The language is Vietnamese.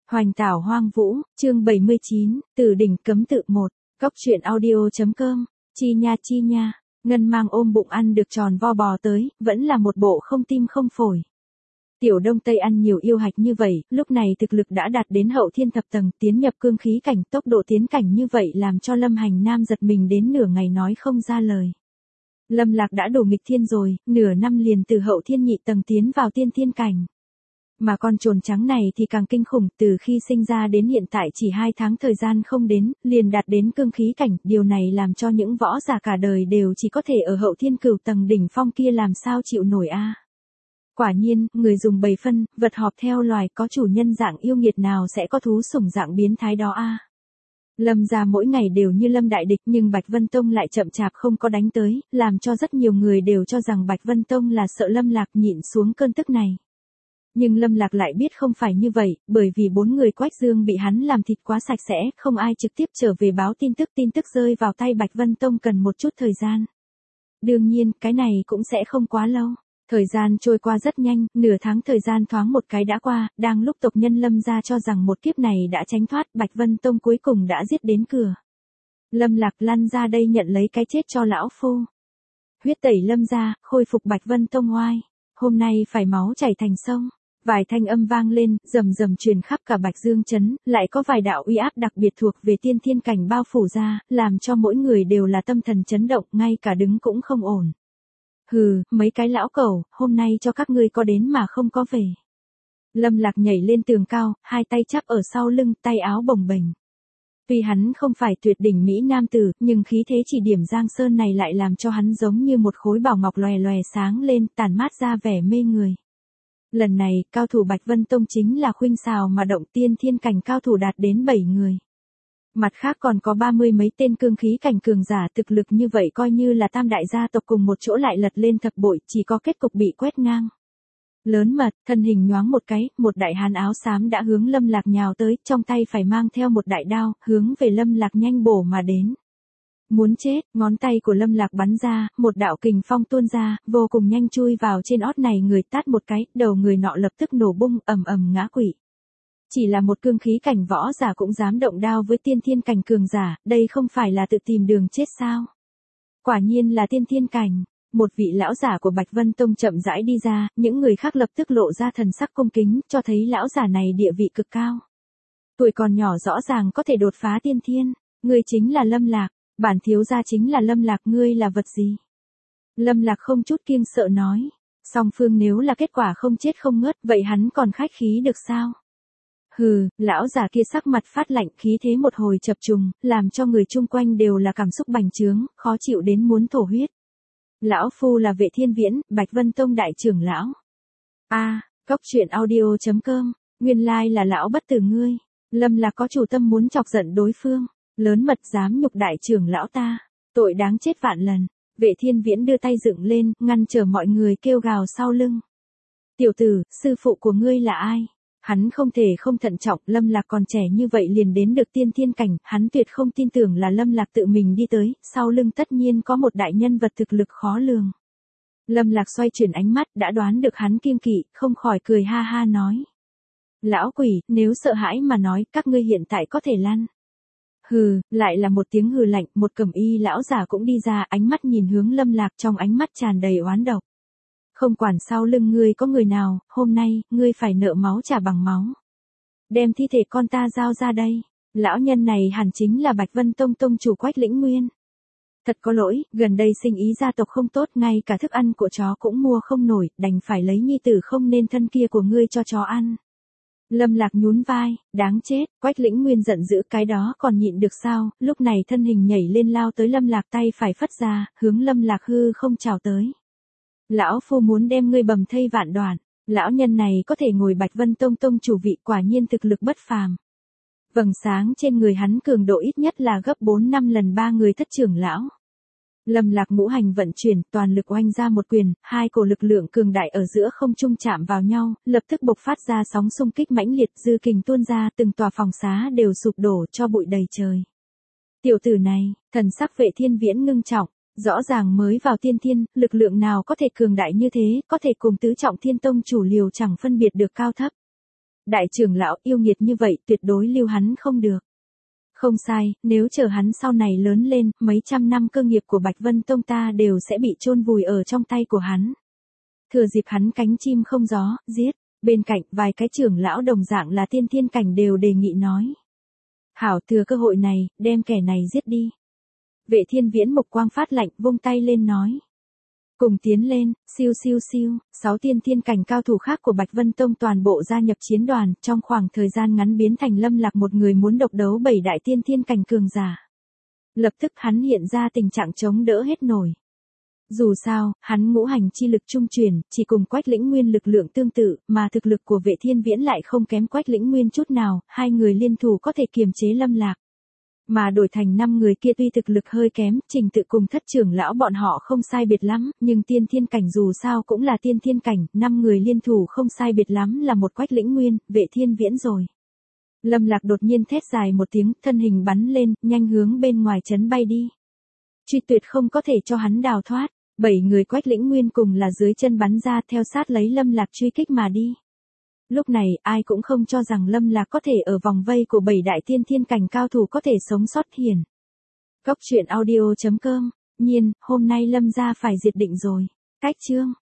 Hoành tảo hoang vũ, chương 79, từ đỉnh cấm tự 1, Cóc truyện audio.com, chi nha, Ngân Mang ôm bụng ăn được tròn vo bò tới, vẫn là một bộ không tim không phổi. Tiểu Đông Tây ăn nhiều yêu hạch như vậy, lúc này thực lực đã đạt đến hậu thiên thập tầng, tiến nhập cương khí cảnh, tốc độ tiến cảnh như vậy làm cho Lâm Hành Nam giật mình đến nửa ngày nói không ra lời. Lâm Lạc đã đủ nghịch thiên rồi, nửa năm liền từ hậu thiên nhị tầng tiến vào tiên thiên cảnh. Mà con trồn trắng này thì càng kinh khủng, từ khi sinh ra đến hiện tại chỉ 2 tháng thời gian không đến, liền đạt đến cương khí cảnh, điều này làm cho những võ giả cả đời đều chỉ có thể ở hậu thiên cửu tầng đỉnh phong kia làm sao chịu nổi a. Quả nhiên, người dùng bầy phân, vật họp theo loài, có chủ nhân dạng yêu nghiệt nào sẽ có thú sủng dạng biến thái đó a. Lâm gia mỗi ngày đều như Lâm đại địch, nhưng Bạch Vân Tông lại chậm chạp không có đánh tới, làm cho rất nhiều người đều cho rằng Bạch Vân Tông là sợ Lâm Lạc nhịn xuống cơn tức này. Nhưng Lâm Lạc lại biết không phải như vậy, bởi vì 4 người Quách Dương bị hắn làm thịt quá sạch sẽ, không ai trực tiếp trở về báo tin tức rơi vào tay Bạch Vân Tông cần một chút thời gian. Đương nhiên, cái này cũng sẽ không quá lâu. Thời gian trôi qua rất nhanh, nửa tháng thời gian thoáng một cái đã qua, đang lúc tộc nhân Lâm gia cho rằng một kiếp này đã tránh thoát, Bạch Vân Tông cuối cùng đã giết đến cửa. Lâm Lạc lăn ra đây nhận lấy cái chết cho lão phu. Huyết tẩy Lâm gia, khôi phục Bạch Vân Tông oai. Hôm nay phải máu chảy thành sông. Vài thanh âm vang lên, rầm rầm truyền khắp cả Bạch Dương trấn, lại có vài đạo uy áp đặc biệt thuộc về tiên thiên cảnh bao phủ ra, làm cho mỗi người đều là tâm thần chấn động, ngay cả đứng cũng không ổn. Hừ, mấy cái lão cẩu, hôm nay cho các ngươi có đến mà không có về. Lâm Lạc nhảy lên tường cao, hai tay chắp ở sau lưng, tay áo bồng bềnh. Tuy hắn không phải tuyệt đỉnh mỹ nam tử, nhưng khí thế chỉ điểm Giang Sơn này lại làm cho hắn giống như một khối bảo ngọc lòe lòe sáng lên, tản mát ra vẻ mê người. Lần này, cao thủ Bạch Vân Tông chính là khuynh xào mà động, tiên thiên cảnh cao thủ đạt đến 7 người. Mặt khác còn có 30 mấy tên cương khí cảnh cường giả, thực lực như vậy coi như là tam đại gia tộc cùng một chỗ lại lật lên thập bội, chỉ có kết cục bị quét ngang. Lớn mật, thân hình nhoáng một cái, một đại hán áo xám đã hướng Lâm Lạc nhào tới, trong tay phải mang theo một đại đao, hướng về Lâm Lạc nhanh bổ mà đến. Muốn chết, ngón tay của Lâm Lạc bắn ra, một đạo kình phong tuôn ra, vô cùng nhanh chui vào trên ót này người, tát một cái, đầu người nọ lập tức nổ bung, ầm ầm ngã quỵ. Chỉ là một cương khí cảnh võ giả cũng dám động đao với tiên thiên cảnh cường giả, đây không phải là tự tìm đường chết sao? Quả nhiên là tiên thiên cảnh. Một vị lão giả của Bạch Vân Tông chậm rãi đi ra, những người khác lập tức lộ ra thần sắc cung kính, cho thấy lão giả này địa vị cực cao. Tuổi còn nhỏ rõ ràng có thể đột phá tiên thiên, ngươi chính là Lâm Lạc. Bản thiếu gia chính là Lâm Lạc, ngươi là vật gì? Lâm Lạc không chút kiêng sợ nói. Song phương nếu là kết quả không chết không ngớt, vậy hắn còn khách khí được sao? Hừ, lão già kia sắc mặt phát lạnh, khí thế một hồi chập trùng, làm cho người chung quanh đều là cảm xúc bành trướng, khó chịu đến muốn thổ huyết. Lão phu là Vệ Thiên Viễn, Bạch Vân Tông đại trưởng lão. Cóc truyện audio.com, nguyên lai là lão bất tử ngươi. Lâm Lạc có chủ tâm muốn chọc giận đối phương. Lớn mật dám nhục đại trưởng lão ta, tội đáng chết vạn lần. Vệ Thiên Viễn đưa tay dựng lên, ngăn trở mọi người kêu gào sau lưng. Tiểu tử, sư phụ của ngươi là ai? Hắn không thể không thận trọng, Lâm Lạc còn trẻ như vậy liền đến được tiên thiên cảnh, hắn tuyệt không tin tưởng là Lâm Lạc tự mình đi tới, sau lưng tất nhiên có một đại nhân vật thực lực khó lường. Lâm Lạc xoay chuyển ánh mắt, đã đoán được hắn kiêng kỵ, không khỏi cười ha ha nói. Lão quỷ, nếu sợ hãi mà nói, các ngươi hiện tại có thể lăn. Hừ, lại là một tiếng hừ lạnh, một cẩm y lão giả cũng đi ra, ánh mắt nhìn hướng Lâm Lạc, trong ánh mắt tràn đầy oán độc. Không quản sau lưng ngươi có người nào, hôm nay, ngươi phải nợ máu trả bằng máu. Đem thi thể con ta giao ra đây. Lão nhân này hẳn chính là Bạch Vân Tông tông chủ Quách Lĩnh Nguyên. Thật có lỗi, gần đây sinh ý gia tộc không tốt, ngay cả thức ăn của chó cũng mua không nổi, đành phải lấy nhi tử không nên thân kia của ngươi cho chó ăn. Lâm Lạc nhún vai, đáng chết, Quách Lĩnh Nguyên giận dữ, cái đó còn nhịn được sao? Lúc này thân hình nhảy lên lao tới Lâm Lạc, tay phải phất ra, hướng Lâm Lạc hư không chào tới. Lão phu muốn đem ngươi bầm thây vạn đoạn. Lão nhân này có thể ngồi Bạch Vân Tông tông chủ vị, quả nhiên thực lực bất phàm. Vầng sáng trên người hắn cường độ ít nhất là gấp 4-5 lần 3 người thất trưởng lão. Lâm Lạc ngũ hành vận chuyển, toàn lực oanh ra một quyền, hai cổ lực lượng cường đại ở giữa không trung chạm vào nhau, lập tức bộc phát ra sóng xung kích mãnh liệt, dư kình tuôn ra, từng tòa phòng xá đều sụp đổ, cho bụi đầy trời. Tiểu tử này, thần sắc Vệ Thiên Viễn ngưng trọng, rõ ràng mới vào tiên thiên, lực lượng nào có thể cường đại như thế, có thể cùng tứ trọng thiên tông chủ liều chẳng phân biệt được cao thấp. Đại trưởng lão yêu nghiệt như vậy tuyệt đối lưu hắn không được. Không sai, nếu chờ hắn sau này lớn lên, mấy trăm năm cơ nghiệp của Bạch Vân Tông ta đều sẽ bị chôn vùi ở trong tay của hắn. Thừa dịp hắn cánh chim không gió, giết. Bên cạnh vài cái trưởng lão đồng dạng là tiên thiên cảnh đều đề nghị nói. Hảo, thừa cơ hội này, đem kẻ này giết đi. Vệ Thiên Viễn mục quang phát lạnh, vung tay lên nói. Cùng tiến lên, siêu siêu siêu, 6 tiên thiên cảnh cao thủ khác của Bạch Vân Tông toàn bộ gia nhập chiến đoàn, trong khoảng thời gian ngắn biến thành Lâm Lạc một người muốn độc đấu 7 đại tiên thiên cảnh cường giả. Lập tức hắn hiện ra tình trạng chống đỡ hết nổi. Dù sao, hắn ngũ hành chi lực trung truyền, chỉ cùng Quách Lĩnh Nguyên lực lượng tương tự, mà thực lực của Vệ Thiên Viễn lại không kém Quách Lĩnh Nguyên chút nào, hai người liên thủ có thể kiềm chế Lâm Lạc. Mà đổi thành 5 người kia tuy thực lực hơi kém, trình tự cùng thất trưởng lão bọn họ không sai biệt lắm, nhưng tiên thiên cảnh dù sao cũng là tiên thiên cảnh, 5 người liên thủ không sai biệt lắm là một Quách Lĩnh Nguyên, Vệ Thiên Viễn rồi. Lâm Lạc đột nhiên thét dài một tiếng, thân hình bắn lên, nhanh hướng bên ngoài trấn bay đi. Truy tuyệt không có thể cho hắn đào thoát, 7 người Quách Lĩnh Nguyên cùng là dưới chân bắn ra theo sát lấy Lâm Lạc truy kích mà đi. Lúc này, ai cũng không cho rằng Lâm Lạc có thể ở vòng vây của 7 đại tiên thiên cảnh cao thủ có thể sống sót hiền. Cốc truyện audio.com, nhiên, hôm nay Lâm gia phải diệt định rồi. Cách chương.